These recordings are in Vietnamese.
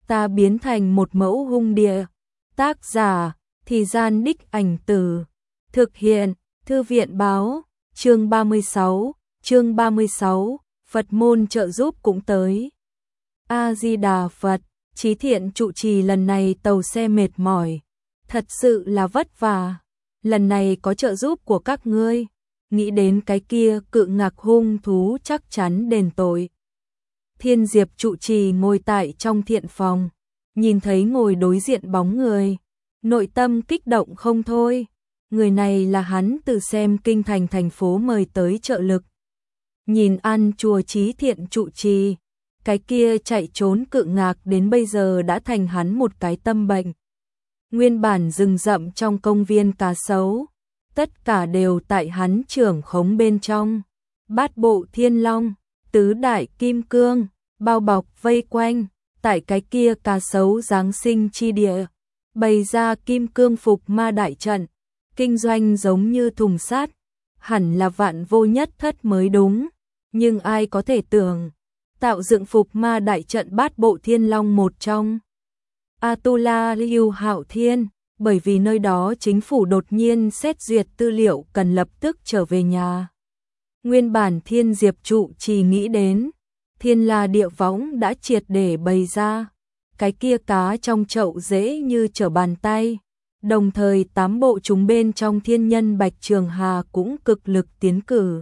ta biến thành một mẫu hung địa. Tác giả, Thì Gian Đích Ảnh Từ. Thực hiện, Thư viện Báo. Chương 36, Phật môn trợ giúp cũng tới. A-di-đà Phật, Chí Thiện trụ trì lần này tàu xe mệt mỏi, thật sự là vất vả. Lần này có trợ giúp của các ngươi, nghĩ đến cái kia cự ngạc hung thú chắc chắn đền tội. Thiên Diệp trụ trì ngồi tại trong thiện phòng, nhìn thấy ngồi đối diện bóng người, nội tâm kích động không thôi. Người này là hắn từ xem kinh thành thành phố mời tới trợ lực. Nhìn ăn chùa Chí Thiện trụ trì, cái kia chạy trốn cự ngạc đến bây giờ đã thành hắn một cái tâm bệnh. Nguyên bản rừng rậm trong công viên cá sấu, tất cả đều tại hắn trưởng khống bên trong. Bát bộ thiên long, tứ đại kim cương, bao bọc vây quanh, tại cái kia cá sấu giáng sinh chi địa, bày ra kim cương phục ma đại trận, kinh doanh giống như thùng sắt, hẳn là vạn vô nhất thất mới đúng, nhưng ai có thể tưởng, tạo dựng phục ma đại trận bát bộ thiên long một trong. Atula Lưu Hạo Thiên, bởi vì nơi đó chính phủ đột nhiên xét duyệt tư liệu cần lập tức trở về nhà. Nguyên bản Thiên Diệp trụ trì nghĩ đến, Thiên La địa võng đã triệt để bày ra, cái kia cá trong chậu dễ như trở bàn tay. Đồng thời 8 bộ chúng bên trong Thiên Nhân Bạch Trường Hà cũng cực lực tiến cử.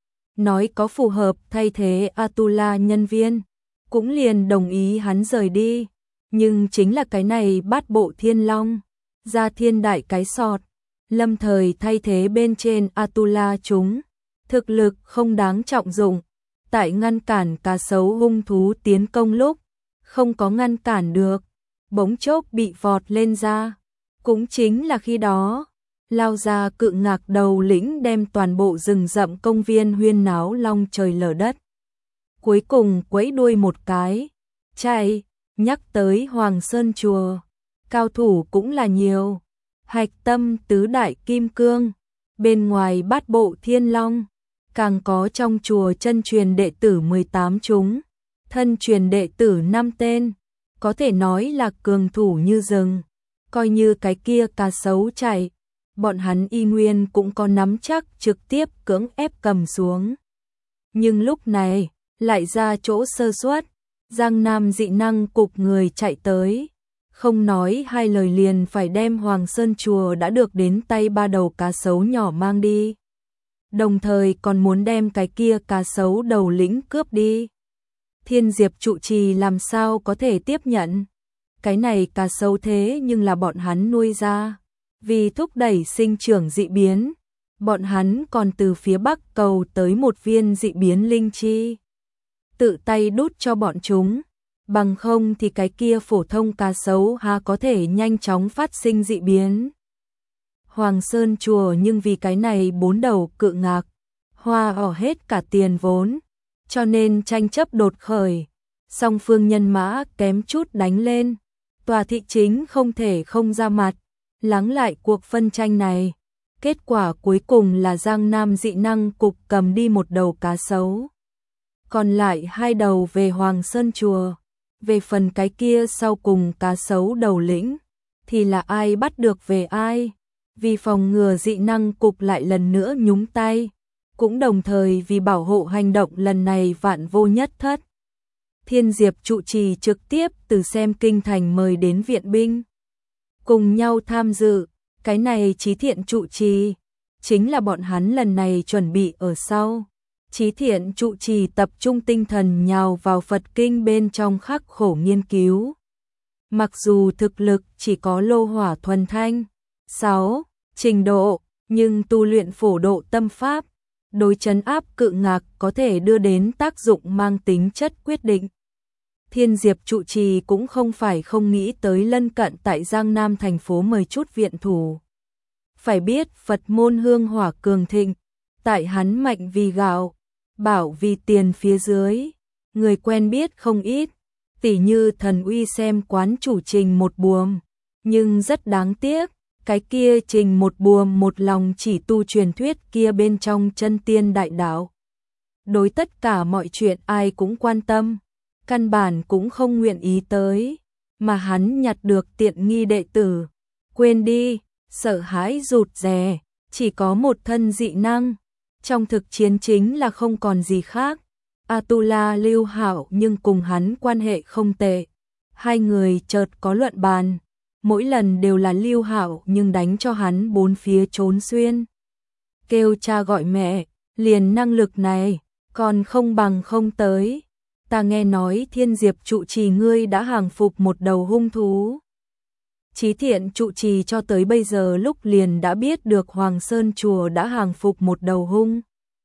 Nói có phù hợp thay thế Atula nhân viên, cũng liền đồng ý hắn rời đi. Nhưng chính là cái này bát bộ thiên long, ra thiên đại cái sọt, lâm thời thay thế bên trên Atula chúng. Thực lực không đáng trọng dụng, tại ngăn cản cá sấu hung thú tiến công lúc, không có ngăn cản được, bỗng chốc bị vọt lên ra. Cũng chính là khi đó, lao ra cự ngạc đầu lĩnh đem toàn bộ rừng rậm công viên huyên náo long trời lở đất. Cuối cùng quẫy đuôi một cái, chạy. Nhắc tới Hoàng Sơn Chùa, cao thủ cũng là nhiều. Hạch tâm tứ đại kim cương, bên ngoài bát bộ thiên long, càng có trong chùa chân truyền đệ tử 18 chúng, thân truyền đệ tử 5 tên, có thể nói là cường thủ như rừng. Coi như cái kia cá sấu chạy, bọn hắn y nguyên cũng có nắm chắc trực tiếp cưỡng ép cầm xuống. Nhưng lúc này, lại ra chỗ sơ suất. Giang Nam dị năng cục người chạy tới, không nói hai lời liền phải đem Hoàng Sơn Chùa đã được đến tay 3 đầu cá sấu nhỏ mang đi. Đồng thời còn muốn đem cái kia cá sấu đầu lĩnh cướp đi. Thiên Diệp trụ trì làm sao có thể tiếp nhận. Cái này cá sấu thế nhưng là bọn hắn nuôi ra. Vì thúc đẩy sinh trưởng dị biến, bọn hắn còn từ phía Bắc cầu tới một viên dị biến linh chi. Tự tay đút cho bọn chúng, bằng không thì cái kia phổ thông cá sấu há có thể nhanh chóng phát sinh dị biến. Hoàng Sơn Chùa nhưng vì cái này 4 đầu cự ngạc, hoa ỏ hết cả tiền vốn, cho nên tranh chấp đột khởi, song phương nhân mã kém chút đánh lên, tòa thị chính không thể không ra mặt, lắng lại cuộc phân tranh này. Kết quả cuối cùng là Giang Nam dị năng cục cầm đi 1 đầu cá sấu. Còn lại 2 đầu về Hoàng Sơn Chùa. Về phần cái kia sau cùng cá sấu đầu lĩnh, thì là ai bắt được về ai. Vì phòng ngừa dị năng cục lại lần nữa nhúng tay, cũng đồng thời vì bảo hộ hành động lần này vạn vô nhất thất. Thiên Diệp trụ trì trực tiếp từ xem kinh thành mời đến viện binh. Cùng nhau tham dự, cái này Chí Thiện trụ trì, chính là bọn hắn lần này chuẩn bị ở sau. Chí Thiện trụ trì tập trung tinh thần nhào vào Phật kinh bên trong khắc khổ nghiên cứu. Mặc dù thực lực chỉ có lô hỏa thuần thanh 6 trình độ, nhưng tu luyện phổ độ tâm pháp, đối trấn áp cự ngạc có thể đưa đến tác dụng mang tính chất quyết định. Thiên Diệp trụ trì cũng không phải không nghĩ tới lân cận tại Giang Nam thành phố mời chút viện thủ. Phải biết Phật môn hương hỏa cường thịnh, tại hắn mạnh vì gạo, bảo vì tiền phía dưới, người quen biết không ít, tỉ như Thần Uy xem quán chủ Trình một buồm, nhưng rất đáng tiếc, cái kia Trình một buồm một lòng chỉ tu truyền thuyết kia bên trong chân tiên đại đạo. Đối tất cả mọi chuyện ai cũng quan tâm, căn bản cũng không nguyện ý tới, mà hắn nhặt được tiện nghi đệ tử. Quên đi, sợ hãi rụt rè, chỉ có một thân dị năng. Trong thực chiến chính là không còn gì khác. Atula Lưu Hạo nhưng cùng hắn quan hệ không tệ. Hai người chợt có luận bàn. Mỗi lần đều là Lưu Hạo nhưng đánh cho hắn bốn phía trốn xuyên. Kêu cha gọi mẹ, liền năng lực này, còn không bằng không tới. Ta nghe nói Thiên Diệp trụ trì ngươi đã hàng phục một đầu hung thú. Chí Thiện trụ trì cho tới bây giờ lúc liền đã biết được Hoàng Sơn Chùa đã hàng phục một đầu hung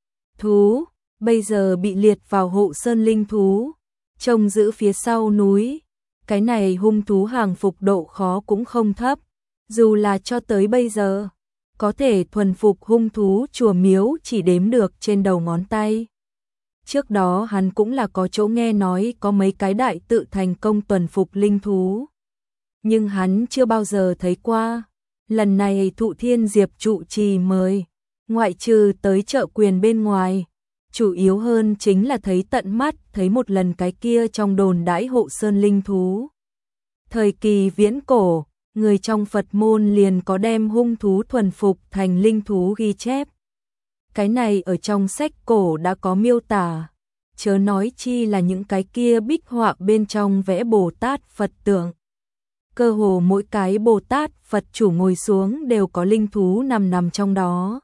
thú, bây giờ bị liệt vào hộ sơn linh thú, trông giữ phía sau núi. Cái này hung thú hàng phục độ khó cũng không thấp, dù là cho tới bây giờ, có thể thuần phục hung thú chùa miếu chỉ đếm được trên đầu ngón tay. Trước đó hắn cũng là có chỗ nghe nói có mấy cái đại tự thành công thuần phục linh thú, nhưng hắn chưa bao giờ thấy qua. Lần này Thụ Thiên Diệp trụ trì mời, ngoại trừ tới chợ quyền bên ngoài, chủ yếu hơn chính là thấy tận mắt, thấy một lần cái kia trong đồn đãi hộ sơn linh thú. Thời kỳ viễn cổ, người trong Phật môn liền có đem hung thú thuần phục thành linh thú ghi chép. Cái này ở trong sách cổ đã có miêu tả, chớ nói chi là những cái kia bích họa bên trong vẽ Bồ Tát Phật tượng. Cơ hồ mỗi cái Bồ Tát Phật chủ ngồi xuống đều có linh thú nằm trong đó,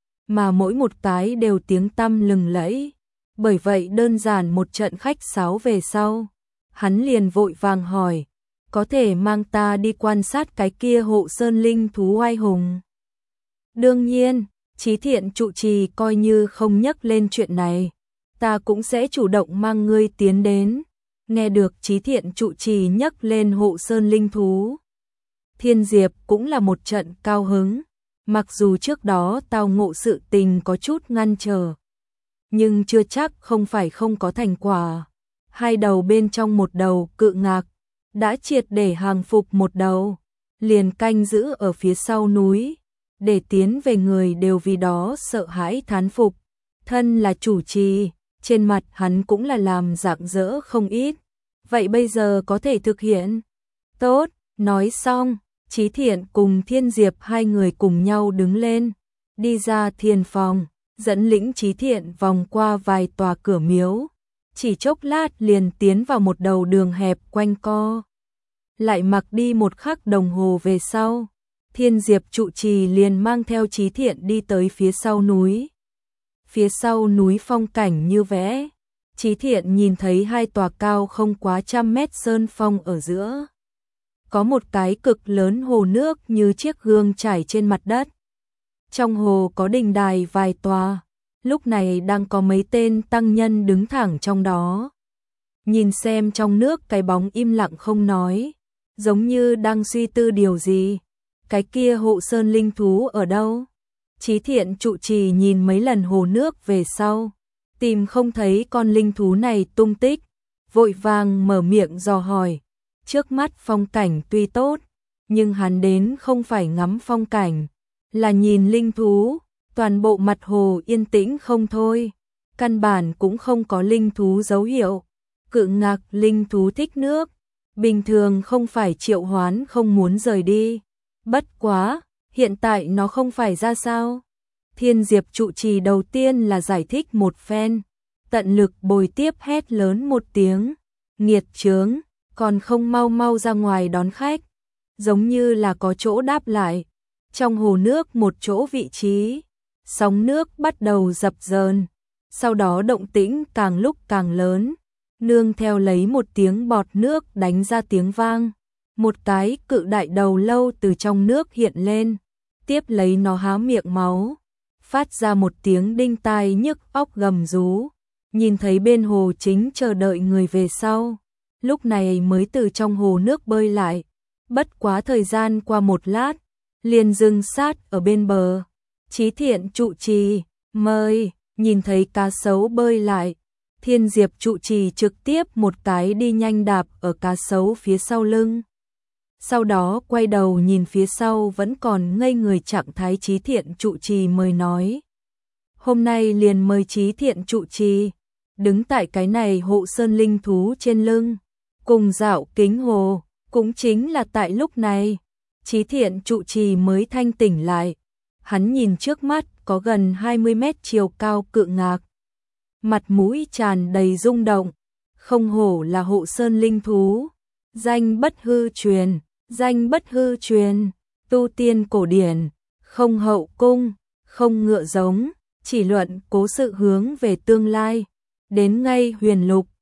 mà mỗi một cái đều tiếng tăm lừng lẫy. Bởi vậy đơn giản một trận khách sáo về sau, hắn liền vội vàng hỏi, có thể mang ta đi quan sát cái kia hộ sơn linh thú oai hùng? Đương nhiên, Chí Thiện trụ trì coi như không nhắc lên chuyện này, ta cũng sẽ chủ động mang ngươi tiến đến. Nghe được Chí Thiện trụ trì nhắc lên hộ sơn linh thú, Thiên Diệp cũng là một trận cao hứng. Mặc dù trước đó tao ngộ sự tình có chút ngăn trở, nhưng chưa chắc không phải không có thành quả. Hai đầu bên trong một đầu cự ngạc đã triệt để hàng phục một đầu, liền canh giữ ở phía sau núi, để tiến về người đều vì đó sợ hãi thán phục. Thân là chủ trì, trên mặt hắn cũng là làm rạng rỡ không ít. Vậy bây giờ có thể thực hiện? Tốt, nói xong, Chí Thiện cùng Thiên Diệp hai người cùng nhau đứng lên, đi ra thiền phòng, dẫn lĩnh Chí Thiện vòng qua vài tòa cửa miếu, chỉ chốc lát liền tiến vào một đầu đường hẹp quanh co. Lại mặc đi một khắc đồng hồ về sau, Thiên Diệp trụ trì liền mang theo Chí Thiện đi tới phía sau núi. Phía sau núi phong cảnh như vẽ, Chí Thiện nhìn thấy hai tòa cao không quá 100 mét sơn phong ở giữa. Có một cái cực lớn hồ nước như chiếc gương trải trên mặt đất. Trong hồ có đình đài vài tòa, lúc này đang có mấy tên tăng nhân đứng thẳng trong đó. Nhìn xem trong nước cái bóng im lặng không nói, giống như đang suy tư điều gì. Cái kia hộ sơn linh thú ở đâu? Chí Thiện trụ trì nhìn mấy lần hồ nước về sau, tìm không thấy con linh thú này tung tích, vội vàng mở miệng dò hỏi. Trước mắt phong cảnh tuy tốt, nhưng hắn đến không phải ngắm phong cảnh, là nhìn linh thú. Toàn bộ mặt hồ yên tĩnh không thôi, căn bản cũng không có linh thú dấu hiệu. Cự ngạc linh thú thích nước, bình thường không phải triệu hoán không muốn rời đi. Bất quá, hiện tại nó không phải ra sao? Thiên Diệp trụ trì đầu tiên là giải thích một phen, tận lực bồi tiếp hét lớn một tiếng, nghiệt chướng, còn không mau mau ra ngoài đón khách. Giống như là có chỗ đáp lại. Trong hồ nước một chỗ vị trí, sóng nước bắt đầu dập dờn, sau đó động tĩnh càng lúc càng lớn, nương theo lấy một tiếng bọt nước đánh ra tiếng vang. Một cái cự đại đầu lâu từ trong nước hiện lên, tiếp lấy nó há miệng máu, phát ra một tiếng đinh tai nhức óc gầm rú. Nhìn thấy bên hồ chính chờ đợi người về sau, lúc này mới từ trong hồ nước bơi lại. Bất quá thời gian qua một lát, liền dừng sát ở bên bờ. Chí Thiện trụ trì, mời. Nhìn thấy cá sấu bơi lại, Thiên Diệp trụ trì trực tiếp một cái đi nhanh đạp ở cá sấu phía sau lưng. Sau đó quay đầu nhìn phía sau vẫn còn ngây người trạng thái Chí Thiện trụ trì mời nói. Hôm nay liền mời Chí Thiện trụ trì, đứng tại cái này hộ sơn linh thú trên lưng, cùng dạo kính hồ, Cũng chính là tại lúc này, Chí Thiện trụ trì mới thanh tỉnh lại. Hắn nhìn trước mắt có gần 20 mét chiều cao cự ngạc. Mặt mũi tràn đầy rung động, không hổ là Hộ Sơn linh thú. Danh bất hư truyền, danh bất hư truyền, tu tiên cổ điển, không hậu cung, không ngựa giống, chỉ luận cố sự hướng về tương lai. Đến ngay huyền lục,